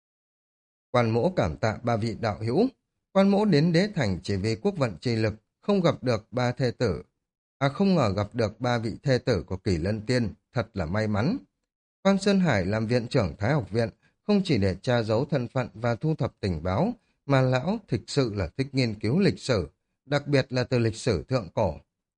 Quan mỗ cảm tạ ba vị đạo hữu. Quan mỗ đến đế thành chỉ vì quốc vận trì lực, không gặp được ba thê tử. Không ngờ gặp được ba vị thê tử của Kỷ Lân Tiên, thật là may mắn. Quan Sơn Hải làm viện trưởng Thái học viện, không chỉ để tra giấu thân phận và thu thập tình báo, mà lão thực sự là thích nghiên cứu lịch sử, đặc biệt là từ lịch sử thượng cổ.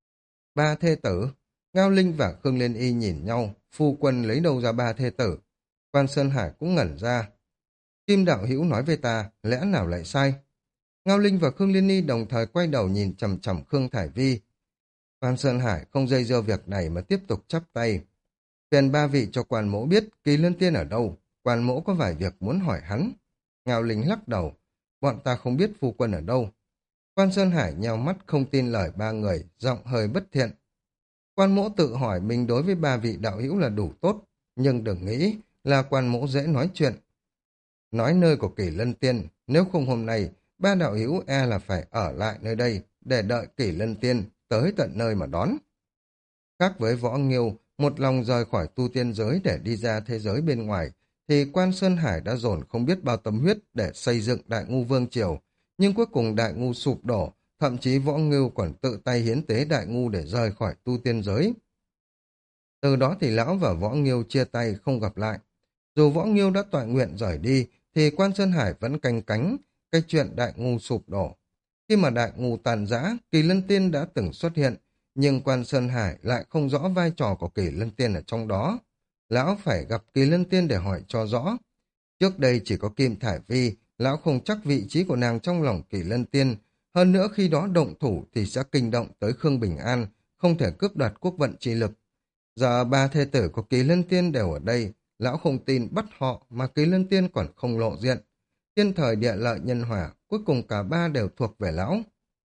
Ba thê tử, Ngao Linh và Khương Liên Y nhìn nhau, phu quân lấy đâu ra ba thê tử. Quan Sơn Hải cũng ngẩn ra. Kim đạo hữu nói với ta, lẽ nào lại sai? Ngao Linh và Khương Liên Y đồng thời quay đầu nhìn chằm chằm Khương Thải Vi. Quan Sơn Hải không dây dưa việc này mà tiếp tục chắp tay. Phiền ba vị cho quan mỗ biết Kỳ Lân Tiên ở đâu, quan mỗ có vài việc muốn hỏi hắn. Ngao Linh lắc đầu, bọn ta không biết phu quân ở đâu. Quan Sơn Hải nheo mắt không tin lời ba người, giọng hơi bất thiện. Quan mỗ tự hỏi mình đối với ba vị đạo hữu là đủ tốt, nhưng đừng nghĩ là quan mỗ dễ nói chuyện. Nói nơi của Kỷ Lân Tiên, nếu không hôm nay, ba đạo hữu e là phải ở lại nơi đây để đợi Kỷ Lân Tiên tới tận nơi mà đón. Khác với Võ Nghiêu, một lòng rời khỏi tu tiên giới để đi ra thế giới bên ngoài, thì Quan Sơn Hải đã dồn không biết bao tâm huyết để xây dựng Đại Ngu Vương Triều, nhưng cuối cùng Đại Ngu sụp đổ, thậm chí Võ Nghiêu còn tự tay hiến tế Đại Ngu để rời khỏi tu tiên giới. Từ đó thì lão và Võ Nghiêu chia tay không gặp lại. Dù Võ Nghiêu đã toại nguyện rời đi, thì Quan Sơn Hải vẫn canh cánh cái chuyện Đại Ngu sụp đổ. Khi mà Đại Ngu tàn rã, Kỳ Lân Tiên đã từng xuất hiện, nhưng Quan Sơn Hải lại không rõ vai trò của Kỳ Lân Tiên ở trong đó. Lão phải gặp Kỳ Lân Tiên để hỏi cho rõ. Trước đây chỉ có Kim Thải Vi, lão không chắc vị trí của nàng trong lòng Kỳ Lân Tiên. Hơn nữa khi đó động thủ thì sẽ kinh động tới Khương Bình An, không thể cướp đoạt quốc vận chi lực. Giờ ba thê tử của Kỳ Lân Tiên đều ở đây, lão không tin bắt họ mà Kỳ Lân Tiên còn không lộ diện. Thiên thời địa lợi nhân hòa, cuối cùng cả ba đều thuộc về lão.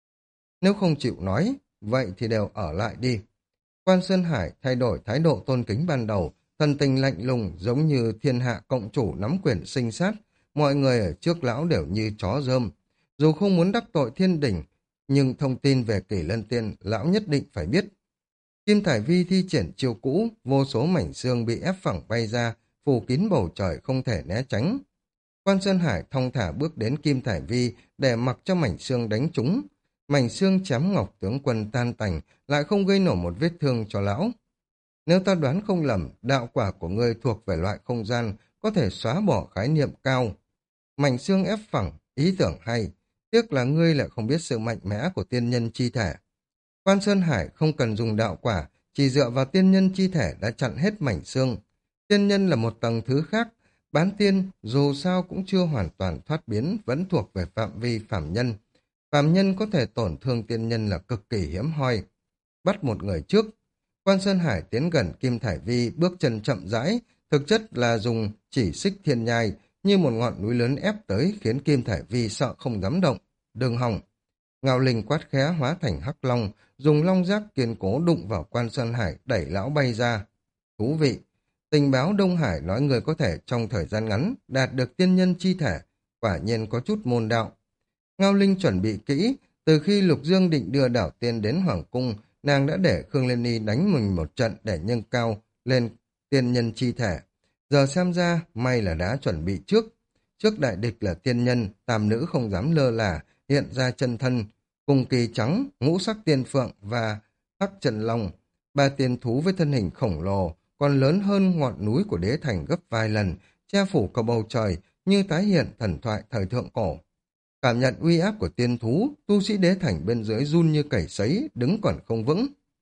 Nếu không chịu nói, vậy thì đều ở lại đi. Quan Sơn Hải thay đổi thái độ tôn kính ban đầu, thần tình lạnh lùng giống như thiên hạ cộng chủ nắm quyền sinh sát. Mọi người ở trước lão đều như chó rơm. Dù không muốn đắc tội thiên đỉnh, nhưng thông tin về Kỷ Lân Tiên lão nhất định phải biết. Kim Thải Vi thi triển chiêu cũ, vô số mảnh xương bị ép phẳng bay ra, phủ kín bầu trời không thể né tránh. Quan Sơn Hải thong thả bước đến Kim Thải Vi để mặc cho mảnh xương đánh trúng. Mảnh xương chém Ngọc tướng quân tan tành, lại không gây nổ một vết thương cho lão. Nếu ta đoán không lầm, đạo quả của ngươi thuộc về loại không gian, có thể xóa bỏ khái niệm cao. Mảnh xương ép phẳng, ý tưởng hay. Tiếc là ngươi lại không biết sự mạnh mẽ của tiên nhân chi thể. Quan Sơn Hải không cần dùng đạo quả, chỉ dựa vào tiên nhân chi thể đã chặn hết mảnh xương. Tiên nhân là một tầng thứ khác, bán tiên dù sao cũng chưa hoàn toàn thoát biến, vẫn thuộc về phạm vi phàm nhân. Phàm nhân có thể tổn thương tiên nhân là cực kỳ hiếm hoi. Bắt một người trước, Quan Sơn Hải tiến gần Kim Thải Vi, bước chân chậm rãi, thực chất là dùng chỉ xích thiên nhai, như một ngọn núi lớn ép tới khiến Kim Thải Vi sợ không dám động. Đừng hòng. Ngao Linh quát khẽ hóa thành hắc long, dùng long giác kiên cố đụng vào Quan Sơn Hải, đẩy lão bay ra. Thú vị. Tình báo Đông Hải nói người có thể trong thời gian ngắn đạt được tiên nhân chi thể, quả nhiên có chút môn đạo. Ngao Linh chuẩn bị kỹ, từ khi Lục Dương định đưa đảo tiên đến Hoàng Cung, nàng đã để Khương Liên Y đánh mình một trận để nâng cao lên tiên nhân chi thể. Giờ xem ra, may là đã chuẩn bị trước. Trước đại địch là tiên nhân, tam nữ không dám lơ là, hiện ra chân thân, cùng kỳ trắng, ngũ sắc tiên phượng và hắc trần long. Ba tiên thú với thân hình khổng lồ, còn lớn hơn ngọn núi của đế thành gấp vài lần, che phủ cả bầu trời, như tái hiện thần thoại thời thượng cổ. Cảm nhận uy áp của tiên thú, tu sĩ đế thành bên dưới run như cầy sấy, đứng còn không vững.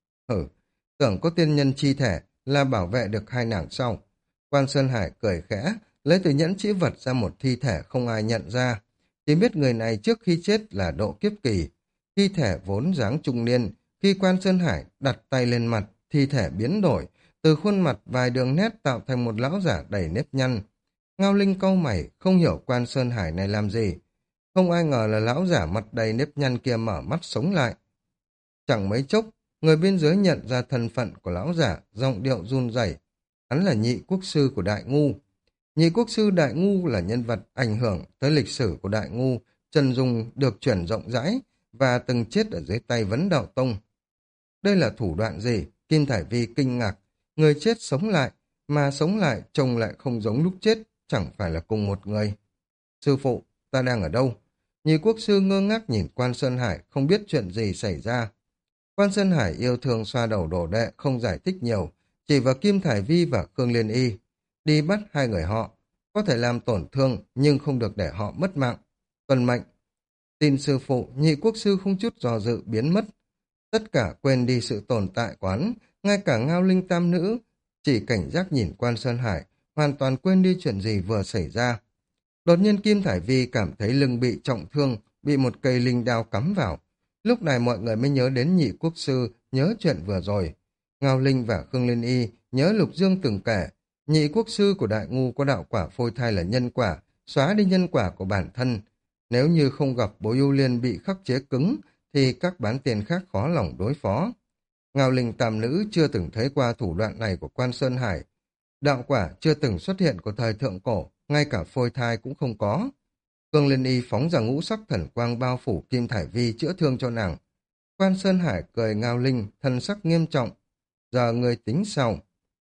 Tưởng có tiên nhân chi thể là bảo vệ được hai nàng sau. Quan Sơn Hải cười khẽ, lấy từ nhẫn chữ vật ra một thi thể không ai nhận ra. Chỉ biết người này trước khi chết là độ kiếp kỳ. Thi thể vốn dáng trung niên, khi Quan Sơn Hải đặt tay lên mặt, thi thể biến đổi, từ khuôn mặt vài đường nét tạo thành một lão giả đầy nếp nhăn. Ngao Linh cau mày, không hiểu Quan Sơn Hải này làm gì. Không ai ngờ là lão giả mặt đầy nếp nhăn kia mở mắt sống lại. Chẳng mấy chốc, người bên dưới nhận ra thân phận của lão giả, giọng điệu run rẩy. Hắn là nhị quốc sư của Đại Ngu. Nhị quốc sư Đại Ngu là nhân vật ảnh hưởng tới lịch sử của Đại Ngu, chân dung được truyền rộng rãi và từng chết ở dưới tay Vấn Đạo Tông. Đây là thủ đoạn gì? Kim Thải Vi kinh ngạc. Người chết sống lại, mà sống lại trông lại không giống lúc chết, chẳng phải là cùng một người. Sư phụ, ta đang ở đâu? Nhị quốc sư ngơ ngác nhìn Quan Sơn Hải, không biết chuyện gì xảy ra. Quan Sơn Hải yêu thương xoa đầu đồ đệ, không giải thích nhiều, chỉ vào Kim Thải Vi và Khương Liên Y. Đi bắt hai người họ, có thể làm tổn thương, nhưng không được để họ mất mạng. Tuân mệnh. Tin sư phụ, nhị quốc sư không chút do dự biến mất. Tất cả quên đi sự tồn tại của hắn, ngay cả Ngao Linh tam nữ, chỉ cảnh giác nhìn Quan Sơn Hải, hoàn toàn quên đi chuyện gì vừa xảy ra. Đột nhiên Kim Thải Vi cảm thấy lưng bị trọng thương, bị một cây linh đao cắm vào. Lúc này mọi người mới nhớ đến nhị quốc sư, nhớ chuyện vừa rồi. Ngao Linh và Khương Liên Y nhớ Lục Dương từng kể, nhị quốc sư của Đại Ngu có đạo quả phôi thai là nhân quả, xóa đi nhân quả của bản thân. Nếu như không gặp Bối Ưu Liên bị khắc chế cứng, thì các bán tiền khác khó lòng đối phó. Ngao Linh tam nữ chưa từng thấy qua thủ đoạn này của Quan Sơn Hải. Đạo quả chưa từng xuất hiện của thời thượng cổ, ngay cả phôi thai cũng không có. Khương Liên Y phóng ra ngũ sắc thần quang bao phủ Kim Thải Vi chữa thương cho nàng. Quan Sơn Hải cười Ngao Linh, thân sắc nghiêm trọng. Giờ người tính sao?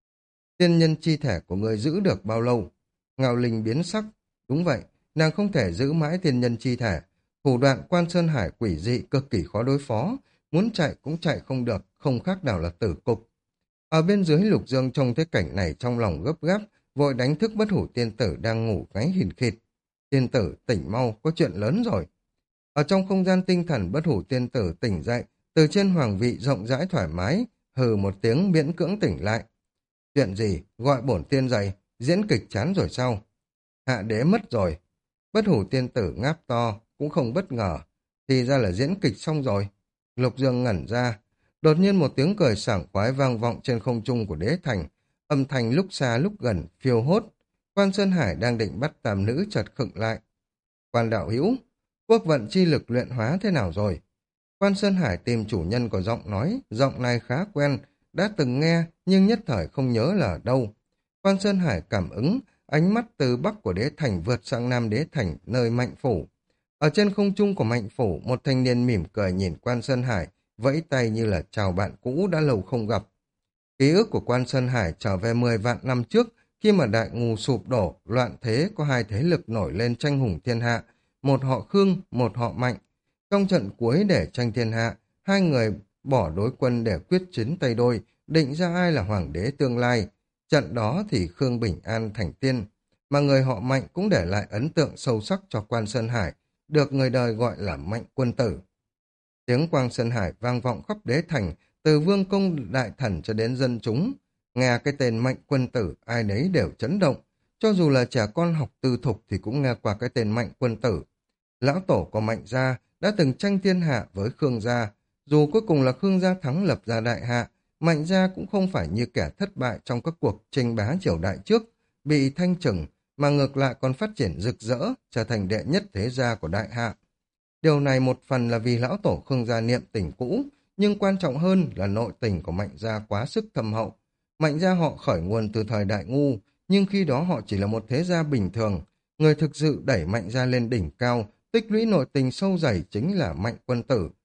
Tiên nhân chi thể của người giữ được bao lâu? Ngao Linh biến sắc. Đúng vậy, nàng không thể giữ mãi tiên nhân chi thể. Thủ đoạn Quan Sơn Hải quỷ dị cực kỳ khó đối phó. Muốn chạy cũng chạy không được, không khác nào là tử cục. Ở bên dưới Lục Dương trông thấy cảnh này trong lòng gấp gáp, vội đánh thức Bất Hủ tiên tử đang ngủ ngáy khìn khịt. Tiên tử tỉnh mau, có chuyện lớn rồi. Ở trong không gian tinh thần, Bất Hủ tiên tử tỉnh dậy, từ trên hoàng vị rộng rãi thoải mái, hừ một tiếng miễn cưỡng tỉnh lại. Chuyện gì? Gọi bổn tiên dậy, diễn kịch chán rồi sao? Hạ đế mất rồi. Bất Hủ tiên tử ngáp to, cũng không bất ngờ. Thì ra là diễn kịch xong rồi. Lục Dương ngẩn ra. Đột nhiên một tiếng cười sảng khoái vang vọng trên không trung của đế thành. Âm thanh lúc xa lúc gần, phiêu hốt. Quan Sơn Hải đang định bắt tam nữ chợt khựng lại. Quan đạo hữu, quốc vận chi lực luyện hóa thế nào rồi? Quan Sơn Hải tìm chủ nhân của giọng nói, giọng này khá quen, đã từng nghe nhưng nhất thời không nhớ là ở đâu. Quan Sơn Hải cảm ứng, ánh mắt từ bắc của đế thành vượt sang nam đế thành nơi Mạnh Phủ. Ở trên không trung của Mạnh Phủ, một thanh niên mỉm cười nhìn Quan Sơn Hải, vẫy tay như là chào bạn cũ đã lâu không gặp. Ký ức của Quan Sơn Hải trở về 10 vạn năm trước, khi mà Đại Ngu sụp đổ, loạn thế có hai thế lực nổi lên tranh hùng thiên hạ, một họ Khương, một họ Mạnh. Trong trận cuối để tranh thiên hạ, hai người bỏ đối quân để quyết chiến tay đôi, định ra ai là hoàng đế tương lai. Trận đó thì Khương bình an thành tiên, mà người họ Mạnh cũng để lại ấn tượng sâu sắc cho Quan Sơn Hải, được người đời gọi là Mạnh quân tử. Tiếng Quan Sơn Hải vang vọng khắp đế thành, từ vương công đại thần cho đến dân chúng. Nghe cái tên Mạnh quân tử, ai nấy đều chấn động. Cho dù là trẻ con học tư thục thì cũng nghe qua cái tên Mạnh quân tử. Lão tổ của Mạnh gia đã từng tranh thiên hạ với Khương gia. Dù cuối cùng là Khương gia thắng lập ra đại hạ, Mạnh gia cũng không phải như kẻ thất bại trong các cuộc tranh bá triều đại trước, bị thanh trừng, mà ngược lại còn phát triển rực rỡ, trở thành đệ nhất thế gia của đại hạ. Điều này một phần là vì lão tổ Khương gia niệm tình cũ, nhưng quan trọng hơn là nội tình của Mạnh gia quá sức thâm hậu. Mạnh gia họ khởi nguồn từ thời Đại Ngu, nhưng khi đó họ chỉ là một thế gia bình thường. Người thực sự đẩy Mạnh gia lên đỉnh cao, tích lũy nội tình sâu dày chính là Mạnh quân tử.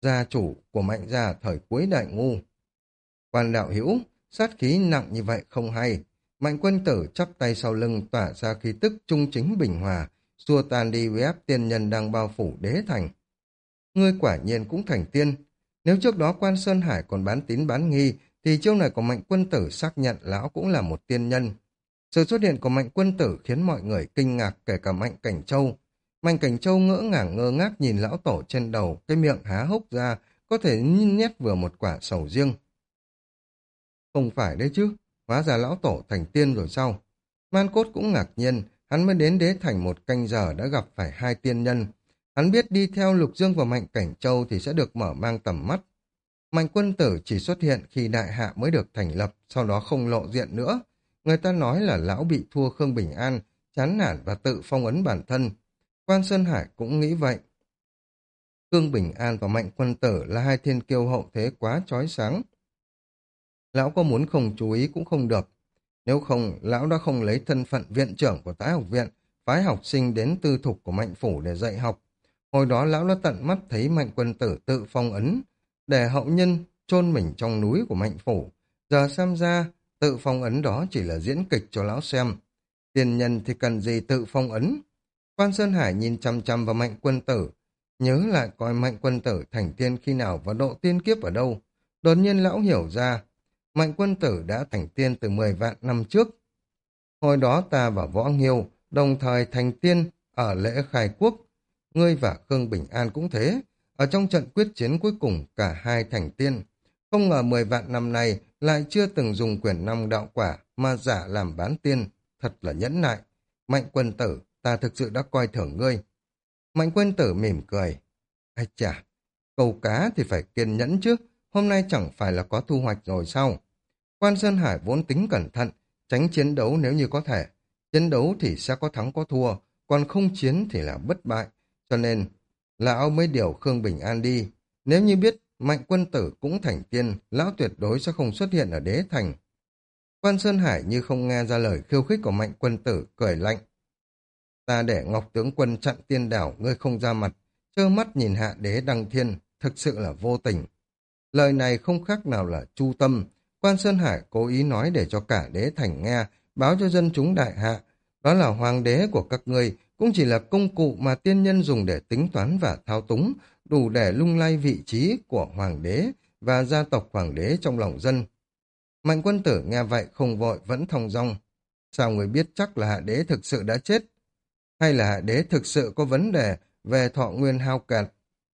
gia chủ của Mạnh gia thời cuối Đại Ngu. Quan đạo hữu, sát khí nặng như vậy không hay. Mạnh quân tử chắp tay sau lưng tỏa ra khí tức trung chính bình hòa, xua tan đi uy áp tiên nhân đang bao phủ đế thành. Ngươi quả nhiên cũng thành tiên. Nếu trước đó Quan Sơn Hải còn bán tín bán nghi, thì chiêu này của Mạnh quân tử xác nhận lão cũng là một tiên nhân. Sự xuất hiện của Mạnh quân tử khiến mọi người kinh ngạc, kể cả Mạnh Cảnh Châu. Mạnh Cảnh Châu ngỡ ngàng ngơ ngác nhìn lão tổ trên đầu, cái miệng há hốc ra, có thể nhét vừa một quả sầu riêng. Không phải đấy chứ, hóa ra lão tổ thành tiên rồi sao? Man Cốt cũng ngạc nhiên, hắn mới đến đế thành một canh giờ đã gặp phải hai tiên nhân. Hắn biết đi theo Lục Dương và Mạnh Cảnh Châu thì sẽ được mở mang tầm mắt. Mạnh quân tử chỉ xuất hiện khi đại hạ mới được thành lập, sau đó không lộ diện nữa. Người ta nói là lão bị thua Khương Bình An, chán nản và tự phong ấn bản thân. Quan Sơn Hải cũng nghĩ vậy. Khương Bình An và Mạnh quân tử là hai thiên kiêu hậu thế quá chói sáng. Lão có muốn không chú ý cũng không được. Nếu không, lão đã không lấy thân phận viện trưởng của Tái học viện, phái học sinh đến tư thục của Mạnh phủ để dạy học. Hồi đó lão đã tận mắt thấy Mạnh quân tử tự phong ấn, để hậu nhân chôn mình trong núi của Mạnh phủ. Giờ xem ra, tự phong ấn đó chỉ là diễn kịch cho lão xem. Tiền nhân thì cần gì tự phong ấn? Quan Sơn Hải nhìn chăm chăm vào Mạnh quân tử, nhớ lại coi Mạnh quân tử thành tiên khi nào và độ tiên kiếp ở đâu. Đột nhiên lão hiểu ra, Mạnh quân tử đã thành tiên từ 10 vạn năm trước. Hồi đó ta và Võ Nghiêu đồng thời thành tiên ở lễ khai quốc. Ngươi và Khương Bình An cũng thế. Ở trong trận quyết chiến cuối cùng cả hai thành tiên. Không ngờ 10 vạn năm nay lại chưa từng dùng quyền năng đạo quả mà giả làm bán tiên. Thật là nhẫn nại. Mạnh quân tử, ta thực sự đã coi thường ngươi. Mạnh quân tử mỉm cười. Ai chà, câu cá thì phải kiên nhẫn chứ. Hôm nay chẳng phải là có thu hoạch rồi sao? Quan Sơn Hải vốn tính cẩn thận, tránh chiến đấu nếu như có thể. Chiến đấu thì sẽ có thắng có thua, còn không chiến thì là bất bại. Cho nên, lão mới điều Khương Bình An đi. Nếu như biết Mạnh quân tử cũng thành tiên, lão tuyệt đối sẽ không xuất hiện ở đế thành. Quan Sơn Hải như không nghe ra lời khiêu khích của Mạnh quân tử, cười lạnh. Ta để Ngọc tướng quân chặn tiên đảo, ngươi không ra mặt, trơ mắt nhìn hạ đế đăng thiên, thực sự là vô tình. Lời này không khác nào là chu tâm. Quan Sơn Hải cố ý nói để cho cả đế thành nghe, báo cho dân chúng đại hạ. Đó là hoàng đế của các ngươi, cũng chỉ là công cụ mà tiên nhân dùng để tính toán và thao túng, đủ để lung lay vị trí của hoàng đế và gia tộc hoàng đế trong lòng dân. Mạnh quân tử nghe vậy không vội vẫn thong dong. Sao người biết chắc là hạ đế thực sự đã chết? Hay là hạ đế thực sự có vấn đề về thọ nguyên hao cạn?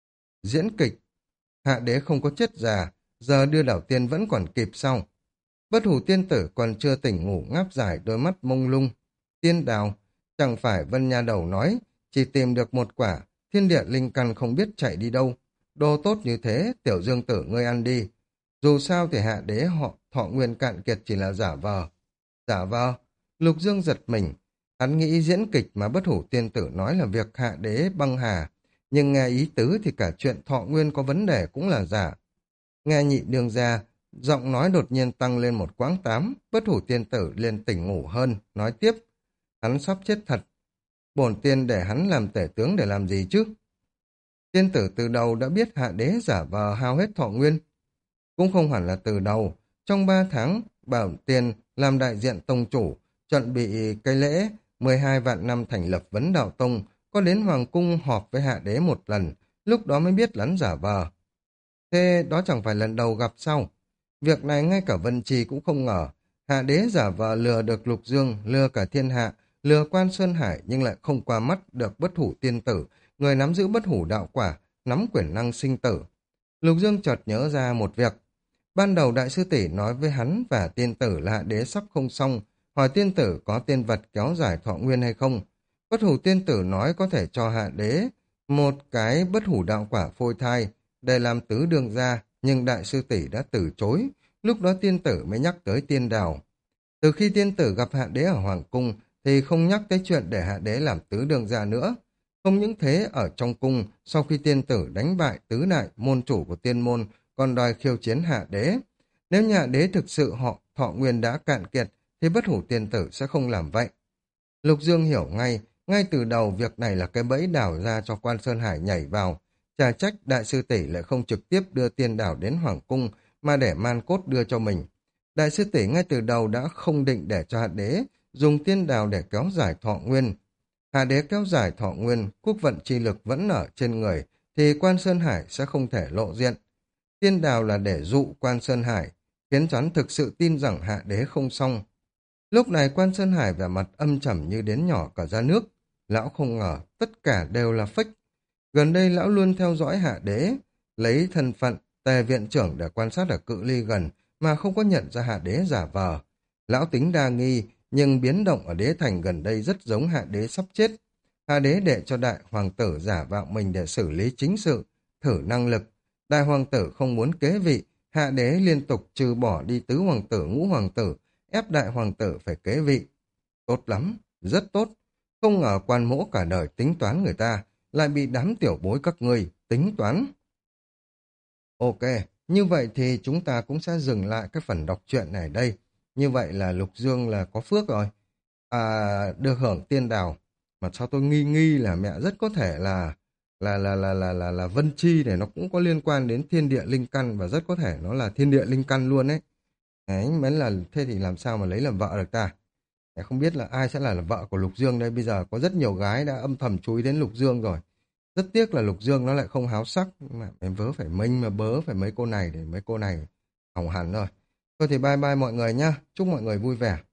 Diễn kịch. Hạ đế không có chết già, giờ đưa đảo tiên vẫn còn kịp sau. Bất hủ tiên tử còn chưa tỉnh ngủ ngáp dài đôi mắt mông lung. Tiên đào, chẳng phải Vân Nha Đầu nói, chỉ tìm được một quả, thiên địa linh căn không biết chạy đi đâu. Đồ tốt như thế, tiểu dương tử ngươi ăn đi. Dù sao thì hạ đế họ thọ nguyên cạn kiệt chỉ là giả vờ. Giả vờ, Lục Dương giật mình. Hắn nghĩ diễn kịch mà bất hủ tiên tử nói là việc hạ đế băng hà. Nhưng nghe ý tứ thì cả chuyện thọ nguyên có vấn đề cũng là giả. Nghe nhị đương ra, giọng nói đột nhiên tăng lên một quãng tám, bất hủ tiên tử liền tỉnh ngủ hơn, nói tiếp. Hắn sắp chết thật. Bổn tiên để hắn làm tể tướng để làm gì chứ? Tiên tử từ đầu đã biết hạ đế giả vờ hao hết thọ nguyên. Cũng không hẳn là từ đầu. Trong 3 tháng, bảo tiên làm đại diện tông chủ, chuẩn bị cái lễ 12 vạn năm thành lập Vấn Đạo Tông, có đến Hoàng Cung họp với hạ đế một lần, lúc đó mới biết lắn giả vờ. Thế đó chẳng phải lần đầu gặp sao? Việc này ngay cả Vân Trì cũng không ngờ. Hạ đế giả vờ lừa được Lục Dương, lừa cả thiên hạ, lừa Quan Sơn Hải nhưng lại không qua mắt được bất hủ tiên tử, người nắm giữ bất hủ đạo quả, nắm quyền năng sinh tử. Lục Dương chợt nhớ ra một việc. Ban đầu đại sư tỷ nói với hắn và tiên tử là hạ đế sắp không xong, hỏi tiên tử có tiên vật kéo dài thọ nguyên hay không. Bất hủ tiên tử nói có thể cho hạ đế một cái bất hủ đạo quả phôi thai để làm tứ đương gia, nhưng đại sư tỷ đã từ chối. Lúc đó tiên tử mới nhắc tới tiên đào. Từ khi tiên tử gặp hạ đế ở Hoàng Cung thì không nhắc tới chuyện để hạ đế làm tứ đương gia nữa. Không những thế, ở trong cung, sau khi tiên tử đánh bại tứ đại môn chủ của tiên môn, còn đòi khiêu chiến hạ đế. Nếu nhà đế thực sự họ thọ nguyên đã cạn kiệt, thì bất hủ tiên tử sẽ không làm vậy. Lục Dương hiểu ngay từ đầu việc này là cái bẫy đào ra cho Quan Sơn Hải nhảy vào. Chả trách đại sư tỷ lại không trực tiếp đưa tiên đảo đến hoàng cung mà để man cốt đưa cho mình. Đại sư tỷ ngay từ đầu đã không định để cho hạ đế dùng tiên đảo để kéo dài thọ nguyên. Hạ đế kéo dài thọ nguyên, quốc vận chi lực vẫn ở trên người, thì Quan Sơn Hải sẽ không thể lộ diện. Tiên đào là để dụ Quan Sơn Hải, khiến hắn thực sự tin rằng hạ đế không xong. Lúc này Quan Sơn Hải vẻ mặt âm trầm như đến nhỏ cả ra nước. Lão không ngờ tất cả đều là fake. Gần đây lão luôn theo dõi hạ đế, lấy thân phận tề viện trưởng để quan sát ở cự ly gần mà không có nhận ra hạ đế giả vờ. Lão tính đa nghi, nhưng biến động ở đế thành gần đây rất giống hạ đế sắp chết. Hạ đế để cho đại hoàng tử giả vạo mình để xử lý chính sự, thử năng lực. Đại hoàng tử không muốn kế vị, hạ đế liên tục trừ bỏ đi tứ hoàng tử, ngũ hoàng tử, ép đại hoàng tử phải kế vị. Tốt lắm, rất tốt. Không ngờ quan mỗ cả đời tính toán người ta, lại bị đám tiểu bối các ngươi tính toán. Ok, như vậy thì chúng ta cũng sẽ dừng lại cái phần đọc truyện này đây. Như vậy là Lục Dương là có phước rồi. Được hưởng tiên đào. Mà sao tôi nghi nghi là mẹ rất có thể là Vân Chi này nó cũng có liên quan đến thiên địa linh căn và rất có thể nó là thiên địa linh căn luôn ấy. Đấy, mới là thế thì làm sao mà lấy làm vợ được ta? Không biết là ai sẽ là vợ của Lục Dương đây. Bây giờ có rất nhiều gái đã âm thầm chú ý đến Lục Dương rồi. Rất tiếc là Lục Dương nó lại không háo sắc. Mà em vớ phải mênh mà bớ phải mấy cô này để mấy cô này hỏng hẳn rồi. Thôi thì bye bye mọi người nhá. Chúc mọi người vui vẻ.